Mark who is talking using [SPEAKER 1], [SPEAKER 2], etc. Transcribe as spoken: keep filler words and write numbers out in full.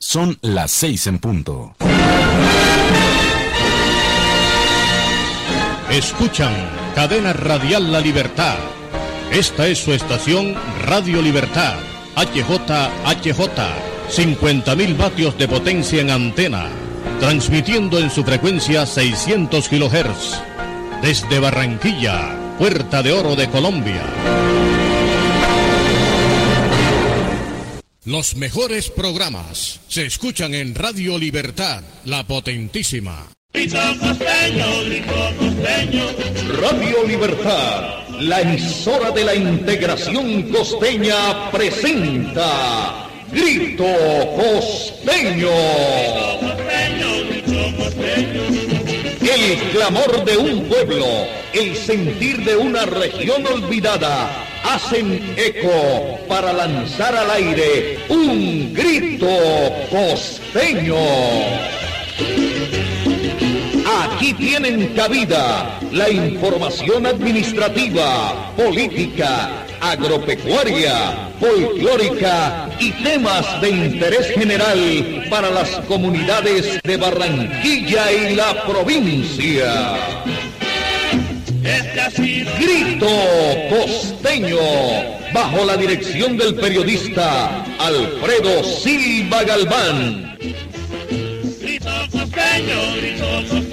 [SPEAKER 1] Son las seis en punto.
[SPEAKER 2] Escuchan Cadena Radial La Libertad. Esta es su estación Radio Libertad. H J H J. cincuenta mil vatios de potencia en antena. Transmitiendo en su frecuencia seiscientos kilohertz. Desde Barranquilla, Puerta de Oro de Colombia. Los mejores programas se escuchan en Radio Libertad, la potentísima.
[SPEAKER 3] Radio Libertad, la emisora de la integración costeña, presenta Grito Costeño. El clamor de un pueblo, el sentir de una región olvidada, hacen eco para lanzar al aire un grito costeño. Aquí tienen cabida la información administrativa, política, agropecuaria, folclórica y temas de interés general para las comunidades de Barranquilla y la provincia. Grito Costeño, bajo la dirección del periodista Alfredo Silva Galván.
[SPEAKER 4] Grito costeño, grito costeño.